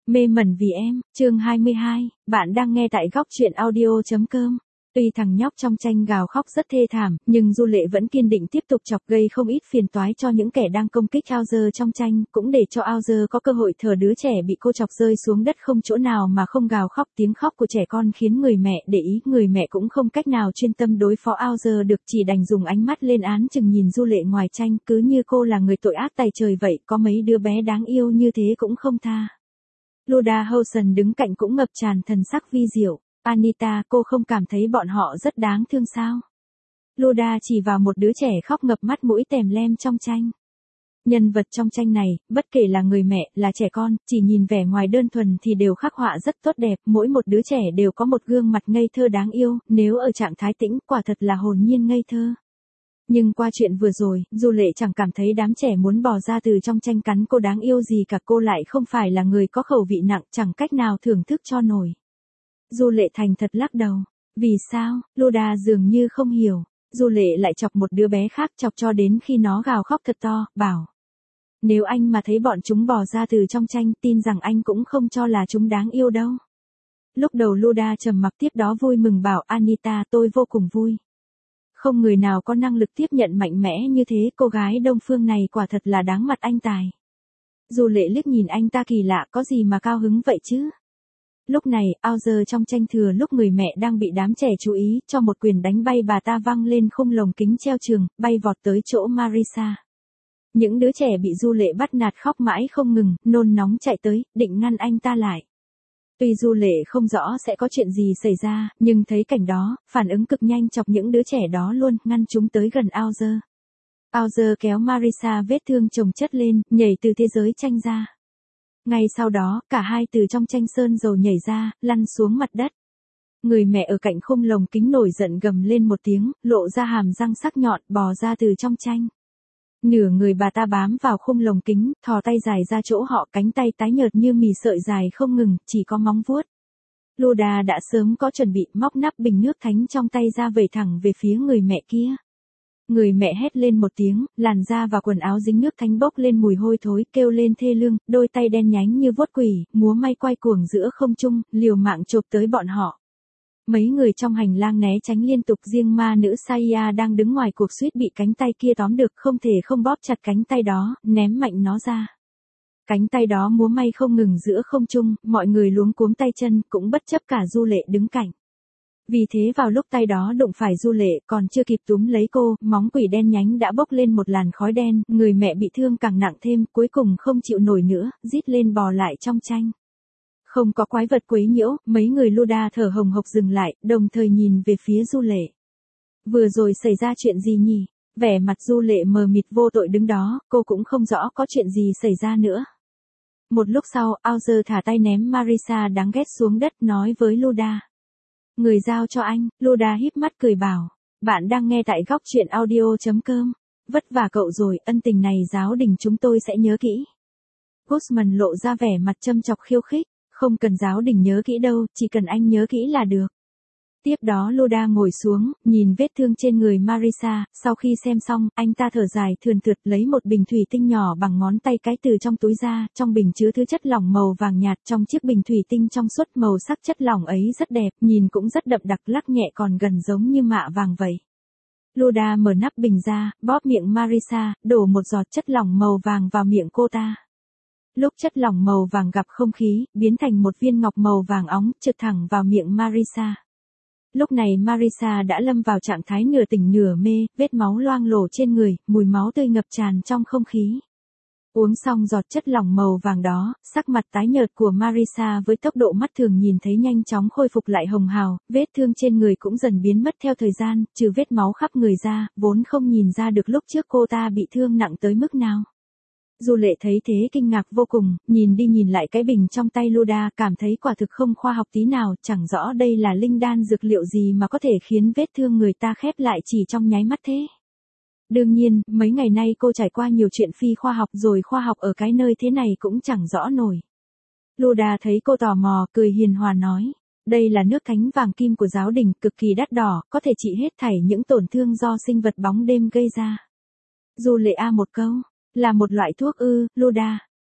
Mê mẩn vì em, chương 22, bạn đang nghe tại góc truyện audio.com. Tuy thằng nhóc trong tranh gào khóc rất thê thảm, nhưng Du Lệ vẫn kiên định tiếp tục chọc gây không ít phiền toái cho những kẻ đang công kích Aoze trong tranh, cũng để cho Aoze có cơ hội thờ đứa trẻ bị cô chọc rơi xuống đất không chỗ nào mà không gào khóc. Tiếng khóc của trẻ con khiến người mẹ để ý, người mẹ cũng không cách nào chuyên tâm đối phó Aoze được, chỉ đành dùng ánh mắt lên án chừng nhìn Du Lệ ngoài tranh, cứ như cô là người tội ác tày trời vậy, có mấy đứa bé đáng yêu như thế cũng không tha. Luda Howson đứng cạnh cũng ngập tràn thần sắc vi diệu. Anita, cô không cảm thấy bọn họ rất đáng thương sao? Luda chỉ vào một đứa trẻ khóc ngập mắt mũi tèm lem trong tranh. Nhân vật trong tranh này, bất kể là người mẹ, là trẻ con, chỉ nhìn vẻ ngoài đơn thuần thì đều khắc họa rất tốt đẹp, mỗi một đứa trẻ đều có một gương mặt ngây thơ đáng yêu, nếu ở trạng thái tĩnh, quả thật là hồn nhiên ngây thơ. Nhưng qua chuyện vừa rồi, Du Lệ chẳng cảm thấy đám trẻ muốn bò ra từ trong tranh cắn cô đáng yêu gì cả, cô lại không phải là người có khẩu vị nặng, chẳng cách nào thưởng thức cho nổi. Du Lệ thành thật lắc đầu. Vì sao? Luda dường như không hiểu. Du Lệ lại chọc một đứa bé khác, chọc cho đến khi nó gào khóc thật to, bảo. Nếu anh mà thấy bọn chúng bò ra từ trong tranh, tin rằng anh cũng không cho là chúng đáng yêu đâu. Lúc đầu Luda trầm mặc, tiếp đó vui mừng bảo Anita, tôi vô cùng vui. Không người nào có năng lực tiếp nhận mạnh mẽ như thế, cô gái Đông Phương này quả thật là đáng mặt anh tài. Du Lệ liếc nhìn anh ta kỳ lạ, có gì mà cao hứng vậy chứ? Lúc này, Aoze trong tranh thừa lúc người mẹ đang bị đám trẻ chú ý, cho một quyền đánh bay bà ta văng lên khung lồng kính treo trường, bay vọt tới chỗ Marisa. Những đứa trẻ bị Du Lệ bắt nạt khóc mãi không ngừng, nôn nóng chạy tới, định ngăn anh ta lại. Tuy Du Lệ không rõ sẽ có chuyện gì xảy ra, nhưng thấy cảnh đó, phản ứng cực nhanh chọc những đứa trẻ đó luôn, ngăn chúng tới gần Aoze. Aoze kéo Marisa vết thương chồng chất lên, nhảy từ thế giới tranh ra. Ngay sau đó, cả hai từ trong tranh sơn dầu nhảy ra, lăn xuống mặt đất. Người mẹ ở cạnh khung lồng kính nổi giận gầm lên một tiếng, lộ ra hàm răng sắc nhọn, bò ra từ trong tranh. Nửa người bà ta bám vào khung lồng kính, thò tay dài ra chỗ họ, cánh tay tái nhợt như mì sợi dài không ngừng, chỉ có móng vuốt. Luda đã sớm có chuẩn bị, móc nắp bình nước thánh trong tay ra vẩy thẳng về phía người mẹ kia. Người mẹ hét lên một tiếng, làn da và quần áo dính nước thánh bốc lên mùi hôi thối, kêu lên thê lương, đôi tay đen nhánh như vuốt quỷ, múa may quay cuồng giữa không trung, liều mạng chộp tới bọn họ. Mấy người trong hành lang né tránh liên tục, riêng ma nữ Saya đang đứng ngoài cuộc suýt bị cánh tay kia tóm được, không thể không bóp chặt cánh tay đó, ném mạnh nó ra. Cánh tay đó múa may không ngừng giữa không trung, mọi người luống cuống tay chân, cũng bất chấp cả Du Lệ đứng cạnh. Vì thế vào lúc tay đó đụng phải Du Lệ, còn chưa kịp túm lấy cô, móng quỷ đen nhánh đã bốc lên một làn khói đen, người mẹ bị thương càng nặng thêm, cuối cùng không chịu nổi nữa, rít lên bò lại trong tranh. Không có quái vật quấy nhiễu, mấy người Luda thở hồng hộc dừng lại, đồng thời nhìn về phía Du Lệ. Vừa rồi xảy ra chuyện gì nhỉ? Vẻ mặt Du Lệ mờ mịt vô tội đứng đó, cô cũng không rõ có chuyện gì xảy ra nữa. Một lúc sau, Aoze thả tay ném Marisa đáng ghét xuống đất, nói với Luda. Người giao cho anh. Luda híp mắt cười bảo. Bạn đang nghe tại góc truyện audio.com. Vất vả cậu rồi, ân tình này giáo đình chúng tôi sẽ nhớ kỹ. Guzman lộ ra vẻ mặt châm chọc khiêu khích. Không cần giáo đình nhớ kỹ đâu, chỉ cần anh nhớ kỹ là được. Tiếp đó Luda ngồi xuống, nhìn vết thương trên người Marisa, sau khi xem xong, anh ta thở dài thườn thượt lấy một bình thủy tinh nhỏ bằng ngón tay cái từ trong túi ra, trong bình chứa thứ chất lỏng màu vàng nhạt, trong chiếc bình thủy tinh trong suốt màu sắc chất lỏng ấy rất đẹp, nhìn cũng rất đậm đặc, lắc nhẹ còn gần giống như mạ vàng vậy. Luda mở nắp bình ra, bóp miệng Marisa, đổ một giọt chất lỏng màu vàng vào miệng cô ta. Lúc chất lỏng màu vàng gặp không khí, biến thành một viên ngọc màu vàng óng, trượt thẳng vào miệng Marisa. Lúc này Marisa đã lâm vào trạng thái nửa tỉnh nửa mê, vết máu loang lổ trên người, mùi máu tươi ngập tràn trong không khí. Uống xong giọt chất lỏng màu vàng đó, sắc mặt tái nhợt của Marisa với tốc độ mắt thường nhìn thấy nhanh chóng khôi phục lại hồng hào, vết thương trên người cũng dần biến mất theo thời gian, trừ vết máu khắp người ra, vốn không nhìn ra được lúc trước cô ta bị thương nặng tới mức nào. Du Lệ thấy thế kinh ngạc vô cùng, nhìn đi nhìn lại cái bình trong tay Luda, cảm thấy quả thực không khoa học tí nào, chẳng rõ đây là linh đan dược liệu gì mà có thể khiến vết thương người ta khép lại chỉ trong nháy mắt thế. Đương nhiên, mấy ngày nay cô trải qua nhiều chuyện phi khoa học rồi, khoa học ở cái nơi thế này cũng chẳng rõ nổi. Luda thấy cô tò mò, cười hiền hòa nói, đây là nước thánh vàng kim của giáo đình, cực kỳ đắt đỏ, có thể trị hết thảy những tổn thương do sinh vật bóng đêm gây ra. Du Lệ một câu. Là một loại thuốc ư? Luda.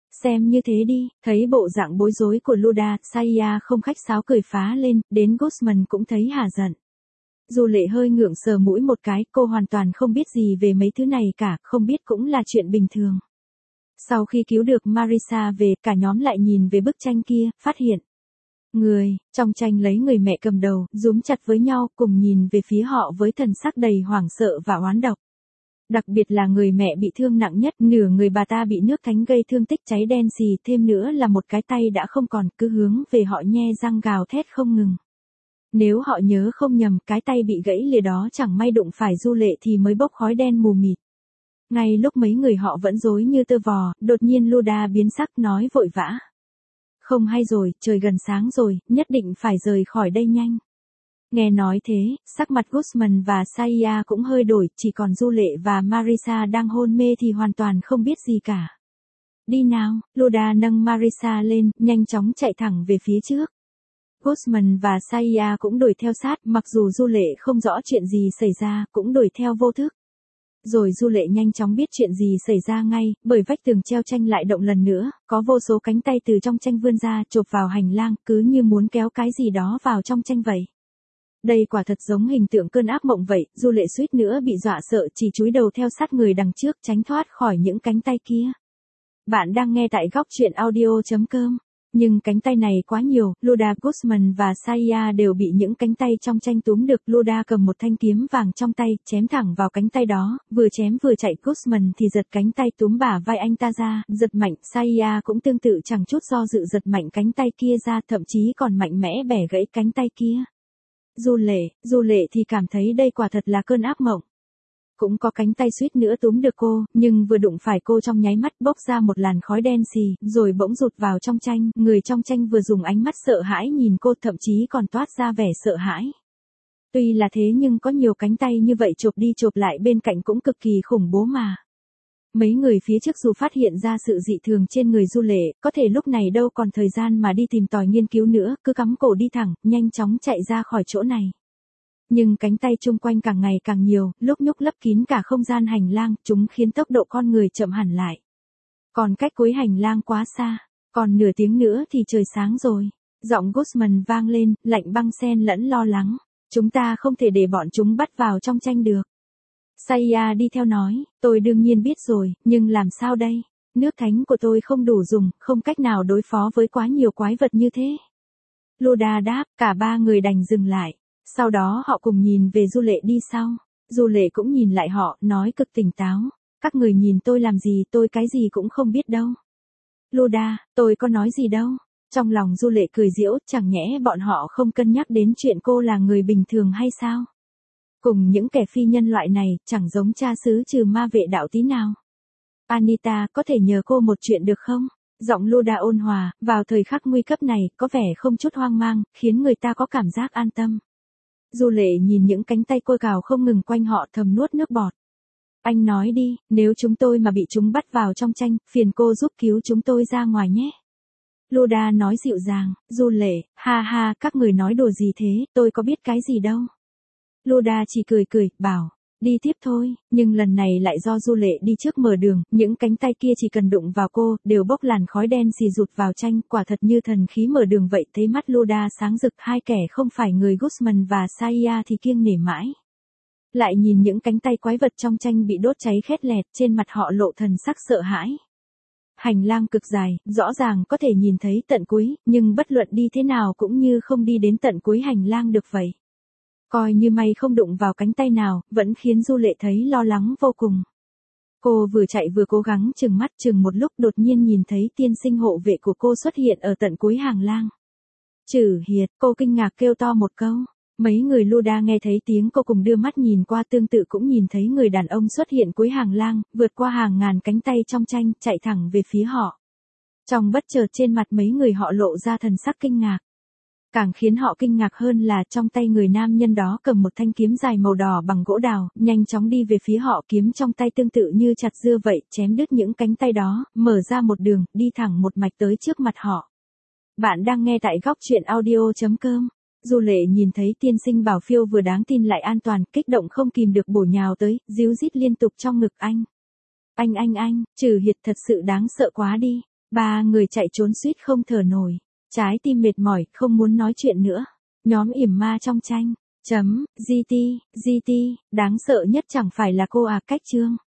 Xem như thế đi, thấy bộ dạng bối rối của Luda, Saya không khách sáo cười phá lên, đến Guzman cũng thấy hả giận. Du Lệ hơi ngượng sờ mũi một cái, cô hoàn toàn không biết gì về mấy thứ này cả, không biết cũng là chuyện bình thường. Sau khi cứu được Marisa về, cả nhóm lại nhìn về bức tranh kia, phát hiện. Người, trong tranh lấy người mẹ cầm đầu, rúm chặt với nhau, cùng nhìn về phía họ với thần sắc đầy hoảng sợ và oán độc. Đặc biệt là người mẹ bị thương nặng nhất, nửa người bà ta bị nước thánh gây thương tích cháy đen xì, thêm nữa là một cái tay đã không còn, cứ hướng về họ nhe răng gào thét không ngừng. Nếu họ nhớ không nhầm, cái tay bị gãy lìa đó chẳng may đụng phải Du Lệ thì mới bốc khói đen mù mịt. Ngay lúc mấy người họ vẫn rối như tơ vò, đột nhiên Luda biến sắc nói vội vã. Không hay rồi, trời gần sáng rồi, nhất định phải rời khỏi đây nhanh. Nghe nói thế, sắc mặt Guzman và Saya cũng hơi đổi, chỉ còn Du Lệ và Marisa đang hôn mê thì hoàn toàn không biết gì cả. Đi nào, Luda nâng Marisa lên, nhanh chóng chạy thẳng về phía trước. Guzman và Saya cũng đuổi theo sát, mặc dù Du Lệ không rõ chuyện gì xảy ra, cũng đuổi theo vô thức. Rồi Du Lệ nhanh chóng biết chuyện gì xảy ra ngay, bởi vách tường treo tranh lại động lần nữa, có vô số cánh tay từ trong tranh vươn ra, chộp vào hành lang, cứ như muốn kéo cái gì đó vào trong tranh vậy. Đây quả thật giống hình tượng cơn ác mộng vậy, Du Lệ suýt nữa bị dọa sợ, chỉ chúi đầu theo sát người đằng trước, tránh thoát khỏi những cánh tay kia. Bạn đang nghe tại góc truyện audio.com. Nhưng cánh tay này quá nhiều, Luda, Guzman và Saya đều bị những cánh tay trong tranh túm được. Luda cầm một thanh kiếm vàng trong tay, chém thẳng vào cánh tay đó, vừa chém vừa chạy. Guzman thì giật cánh tay túm bả vai anh ta ra, giật mạnh. Saya cũng tương tự chẳng chút do dự giật mạnh cánh tay kia ra, thậm chí còn mạnh mẽ bẻ gãy cánh tay kia. Du Lệ thì cảm thấy đây quả thật là cơn ác mộng. Cũng có cánh tay suýt nữa túm được cô, nhưng vừa đụng phải cô trong nháy mắt bốc ra một làn khói đen xì, rồi bỗng rụt vào trong tranh, người trong tranh vừa dùng ánh mắt sợ hãi nhìn cô, thậm chí còn toát ra vẻ sợ hãi. Tuy là thế nhưng có nhiều cánh tay như vậy chộp đi chộp lại bên cạnh cũng cực kỳ khủng bố mà. Mấy người phía trước dù phát hiện ra sự dị thường trên người Du Lệ, có thể lúc này đâu còn thời gian mà đi tìm tòi nghiên cứu nữa, cứ cắm cổ đi thẳng, nhanh chóng chạy ra khỏi chỗ này. Nhưng cánh tay chung quanh càng ngày càng nhiều, lúc nhúc lấp kín cả không gian hành lang, chúng khiến tốc độ con người chậm hẳn lại. Còn cách cuối hành lang quá xa, còn nửa tiếng nữa thì trời sáng rồi. Giọng Guzman vang lên, lạnh băng xen lẫn lo lắng. Chúng ta không thể để bọn chúng bắt vào trong tranh được. Saya đi theo nói, tôi đương nhiên biết rồi, nhưng làm sao đây? Nước thánh của tôi không đủ dùng, không cách nào đối phó với quá nhiều quái vật như thế. Luda đáp, cả ba người đành dừng lại. Sau đó họ cùng nhìn về Du Lệ đi sau. Du Lệ cũng nhìn lại họ, nói cực tỉnh táo. Các người nhìn tôi làm gì, tôi cái gì cũng không biết đâu. Luda, tôi có nói gì đâu. Trong lòng Du Lệ cười giễu, chẳng nhẽ bọn họ không cân nhắc đến chuyện cô là người bình thường hay sao? Cùng những kẻ phi nhân loại này, chẳng giống cha xứ trừ ma vệ đạo tí nào. Anita, có thể nhờ cô một chuyện được không? Giọng Luda ôn hòa, vào thời khắc nguy cấp này, có vẻ không chút hoang mang, khiến người ta có cảm giác an tâm. Du Lệ nhìn những cánh tay côi cào không ngừng quanh họ thầm nuốt nước bọt. Anh nói đi, nếu chúng tôi mà bị chúng bắt vào trong tranh, phiền cô giúp cứu chúng tôi ra ngoài nhé. Luda nói dịu dàng, Du Lệ, ha ha, các người nói đùa gì thế, tôi có biết cái gì đâu. Luda chỉ cười cười, bảo, đi tiếp thôi, nhưng lần này lại do Du Lệ đi trước mở đường, những cánh tay kia chỉ cần đụng vào cô, đều bốc làn khói đen xì rụt vào tranh, quả thật như thần khí mở đường vậy. Thấy mắt Luda sáng rực, hai kẻ không phải người Guzman và Saya thì kiêng nể mãi. Lại nhìn những cánh tay quái vật trong tranh bị đốt cháy khét lẹt, trên mặt họ lộ thần sắc sợ hãi. Hành lang cực dài, rõ ràng có thể nhìn thấy tận cuối, nhưng bất luận đi thế nào cũng như không đi đến tận cuối hành lang được vậy. Coi như may không đụng vào cánh tay nào, vẫn khiến Du Lệ thấy lo lắng vô cùng. Cô vừa chạy vừa cố gắng chừng mắt, chừng một lúc đột nhiên nhìn thấy tiên sinh hộ vệ của cô xuất hiện ở tận cuối hành lang. Chử Hiệt, cô kinh ngạc kêu to một câu. Mấy người Luda nghe thấy tiếng cô cùng đưa mắt nhìn qua, tương tự cũng nhìn thấy người đàn ông xuất hiện cuối hành lang, vượt qua hàng ngàn cánh tay trong tranh, chạy thẳng về phía họ. Trong bất chợt trên mặt mấy người họ lộ ra thần sắc kinh ngạc. Càng khiến họ kinh ngạc hơn là trong tay người nam nhân đó cầm một thanh kiếm dài màu đỏ bằng gỗ đào, nhanh chóng đi về phía họ, kiếm trong tay tương tự như chặt dưa vậy, chém đứt những cánh tay đó, mở ra một đường, đi thẳng một mạch tới trước mặt họ. Bạn đang nghe tại góc truyện audio.com. Du Lệ nhìn thấy tiên sinh bảo phiêu vừa đáng tin lại an toàn, kích động không kìm được bổ nhào tới, ríu rít liên tục trong ngực anh. Anh, Chử Hiệt thật sự đáng sợ quá đi. Ba người chạy trốn suýt không thở nổi. Trái tim mệt mỏi, không muốn nói chuyện nữa. Nhóm yểm ma trong tranh. GT, đáng sợ nhất chẳng phải là cô à, cách Trương.